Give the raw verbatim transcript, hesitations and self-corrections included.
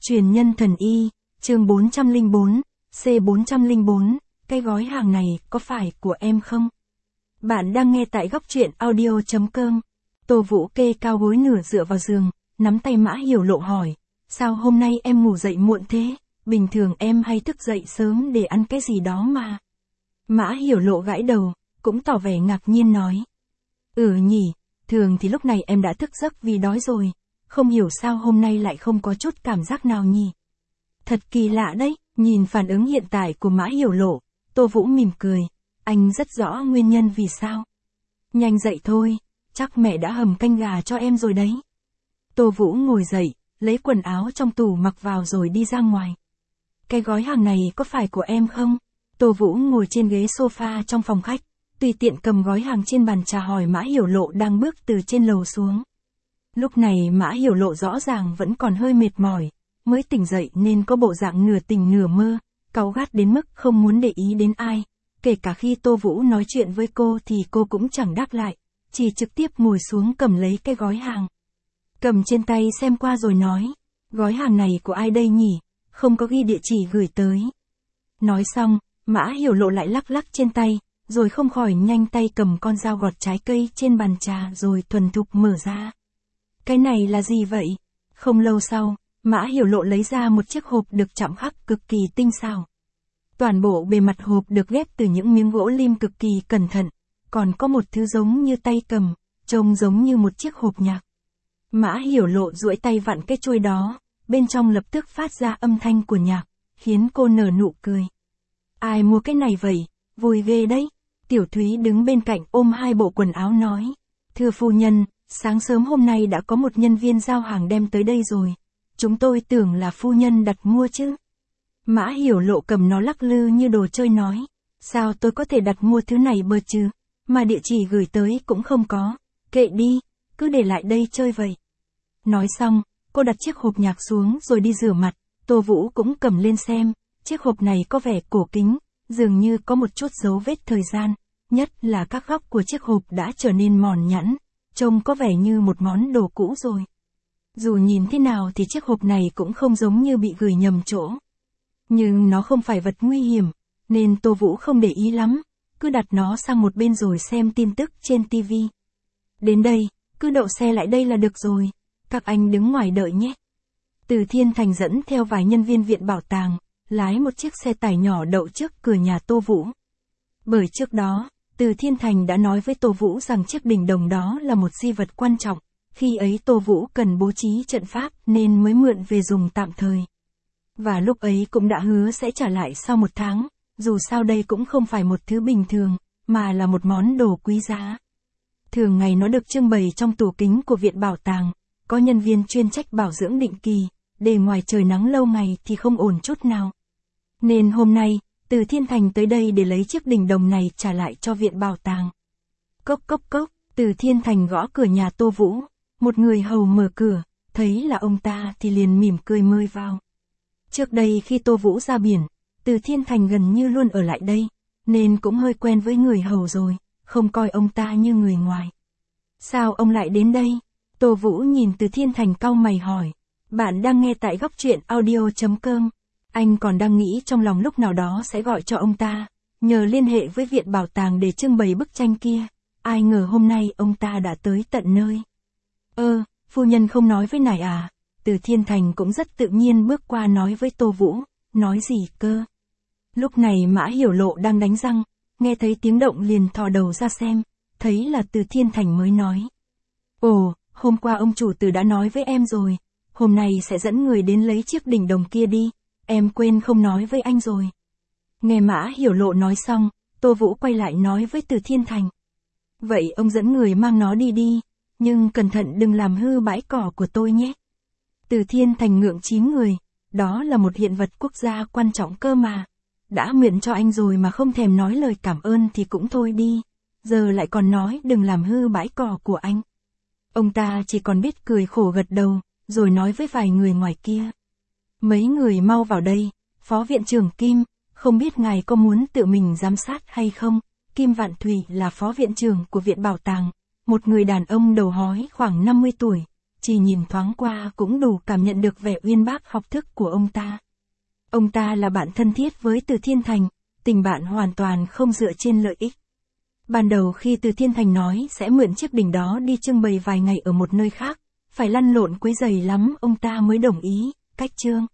Truyền nhân thần y, chương bốn trăm lẻ bốn, C bốn trăm lẻ bốn, cái gói hàng này có phải của em không? Bạn đang nghe tại góc truyện audio.com. Tô Vũ kê cao gối nửa dựa vào giường, nắm tay Mã Hiểu Lộ hỏi, sao hôm nay em ngủ dậy muộn thế, bình thường em hay thức dậy sớm để ăn cái gì đó mà. Mã Hiểu Lộ gãi đầu, cũng tỏ vẻ ngạc nhiên nói. Ừ nhỉ, thường thì lúc này em đã thức giấc vì đói rồi, không hiểu sao hôm nay lại không có chút cảm giác nào nhỉ. Thật kỳ lạ đấy, nhìn phản ứng hiện tại của Mã Hiểu Lộ, Tô Vũ mỉm cười, anh rất rõ nguyên nhân vì sao. Nhanh dậy thôi, chắc mẹ đã hầm canh gà cho em rồi đấy. Tô Vũ ngồi dậy, lấy quần áo trong tủ mặc vào rồi đi ra ngoài. Cái gói hàng này có phải của em không? Tô Vũ ngồi trên ghế sofa trong phòng khách, tùy tiện cầm gói hàng trên bàn trà hỏi Mã Hiểu Lộ đang bước từ trên lầu xuống. Lúc này Mã Hiểu Lộ rõ ràng vẫn còn hơi mệt mỏi, mới tỉnh dậy nên có bộ dạng nửa tỉnh nửa mơ, cáu gắt đến mức không muốn để ý đến ai. Kể cả khi Tô Vũ nói chuyện với cô thì cô cũng chẳng đáp lại, chỉ trực tiếp ngồi xuống cầm lấy cái gói hàng. Cầm trên tay xem qua rồi nói, gói hàng này của ai đây nhỉ, không có ghi địa chỉ gửi tới. Nói xong, Mã Hiểu Lộ lại lắc lắc trên tay, rồi không khỏi nhanh tay cầm con dao gọt trái cây trên bàn trà rồi thuần thục mở ra. Cái này là gì vậy? Không lâu sau, Mã Hiểu Lộ lấy ra một chiếc hộp được chạm khắc cực kỳ tinh xảo. Toàn bộ bề mặt hộp được ghép từ những miếng gỗ lim cực kỳ cẩn thận, còn có một thứ giống như tay cầm, trông giống như một chiếc hộp nhạc. Mã Hiểu Lộ duỗi tay vặn cái chuôi đó, bên trong lập tức phát ra âm thanh của nhạc, khiến cô nở nụ cười. Ai mua cái này vậy? Vui ghê đấy. Tiểu Thúy đứng bên cạnh ôm hai bộ quần áo nói. Thưa phu nhân, sáng sớm hôm nay đã có một nhân viên giao hàng đem tới đây rồi. Chúng tôi tưởng là phu nhân đặt mua chứ. Mã Hiểu Lộ cầm nó lắc lư như đồ chơi nói. Sao tôi có thể đặt mua thứ này bơ chứ? Mà địa chỉ gửi tới cũng không có. Kệ đi, cứ để lại đây chơi vậy. Nói xong, cô đặt chiếc hộp nhạc xuống rồi đi rửa mặt. Tô Vũ cũng cầm lên xem. Chiếc hộp này có vẻ cổ kính, dường như có một chút dấu vết thời gian. Nhất là các góc của chiếc hộp đã trở nên mòn nhẵn, trông có vẻ như một món đồ cũ rồi. Dù nhìn thế nào thì chiếc hộp này cũng không giống như bị gửi nhầm chỗ. Nhưng nó không phải vật nguy hiểm, nên Tô Vũ không để ý lắm, cứ đặt nó sang một bên rồi xem tin tức trên ti vi. Đến đây, cứ đậu xe lại đây là được rồi, các anh đứng ngoài đợi nhé. Từ Thiên Thành dẫn theo vài nhân viên viện bảo tàng, lái một chiếc xe tải nhỏ đậu trước cửa nhà Tô Vũ. Bởi trước đó, Từ Thiên Thành đã nói với Tô Vũ rằng chiếc đỉnh đồng đó là một di vật quan trọng, khi ấy Tô Vũ cần bố trí trận pháp nên mới mượn về dùng tạm thời. Và lúc ấy cũng đã hứa sẽ trả lại sau một tháng, dù sao đây cũng không phải một thứ bình thường, mà là một món đồ quý giá. Thường ngày nó được trưng bày trong tủ kính của viện bảo tàng, có nhân viên chuyên trách bảo dưỡng định kỳ, để ngoài trời nắng lâu ngày thì không ổn chút nào. Nên hôm nay, Từ Thiên Thành tới đây để lấy chiếc đỉnh đồng này trả lại cho viện bảo tàng. Cốc cốc cốc, Từ Thiên Thành gõ cửa nhà Tô Vũ, một người hầu mở cửa, thấy là ông ta thì liền mỉm cười mời vào. Trước đây khi Tô Vũ ra biển, Từ Thiên Thành gần như luôn ở lại đây, nên cũng hơi quen với người hầu rồi, không coi ông ta như người ngoài. Sao ông lại đến đây? Tô Vũ nhìn Từ Thiên Thành cau mày hỏi. Bạn đang nghe tại góc truyện audio.com. Anh còn đang nghĩ trong lòng lúc nào đó sẽ gọi cho ông ta, nhờ liên hệ với viện bảo tàng để trưng bày bức tranh kia. Ai ngờ hôm nay ông ta đã tới tận nơi. Ơ, phu nhân không nói với nải à? Từ Thiên Thành cũng rất tự nhiên bước qua nói với Tô Vũ. Nói gì cơ? Lúc này Mã Hiểu Lộ đang đánh răng, nghe thấy tiếng động liền thò đầu ra xem, thấy là Từ Thiên Thành mới nói. Ồ, hôm qua ông chủ Từ đã nói với em rồi, hôm nay sẽ dẫn người đến lấy chiếc đỉnh đồng kia đi, em quên không nói với anh rồi. Nghe Mã Hiểu Lộ nói xong, Tô Vũ quay lại nói với Từ Thiên Thành. Vậy ông dẫn người mang nó đi đi, nhưng cẩn thận đừng làm hư bãi cỏ của tôi nhé. Từ Thiên Thành ngượng chín người, đó là một hiện vật quốc gia quan trọng cơ mà. Đã nguyện cho anh rồi mà không thèm nói lời cảm ơn thì cũng thôi đi, giờ lại còn nói đừng làm hư bãi cỏ của anh. Ông ta chỉ còn biết cười khổ gật đầu, rồi nói với vài người ngoài kia. Mấy người mau vào đây, Phó Viện trưởng Kim, không biết ngài có muốn tự mình giám sát hay không? Kim Vạn Thủy là Phó Viện trưởng của Viện Bảo tàng, một người đàn ông đầu hói khoảng năm mươi tuổi, chỉ nhìn thoáng qua cũng đủ cảm nhận được vẻ uyên bác học thức của ông ta. Ông ta là bạn thân thiết với Từ Thiên Thành, tình bạn hoàn toàn không dựa trên lợi ích. Ban đầu khi Từ Thiên Thành nói sẽ mượn chiếc đỉnh đó đi trưng bày vài ngày ở một nơi khác, phải lăn lộn quấy rầy lắm ông ta mới đồng ý, cách chương.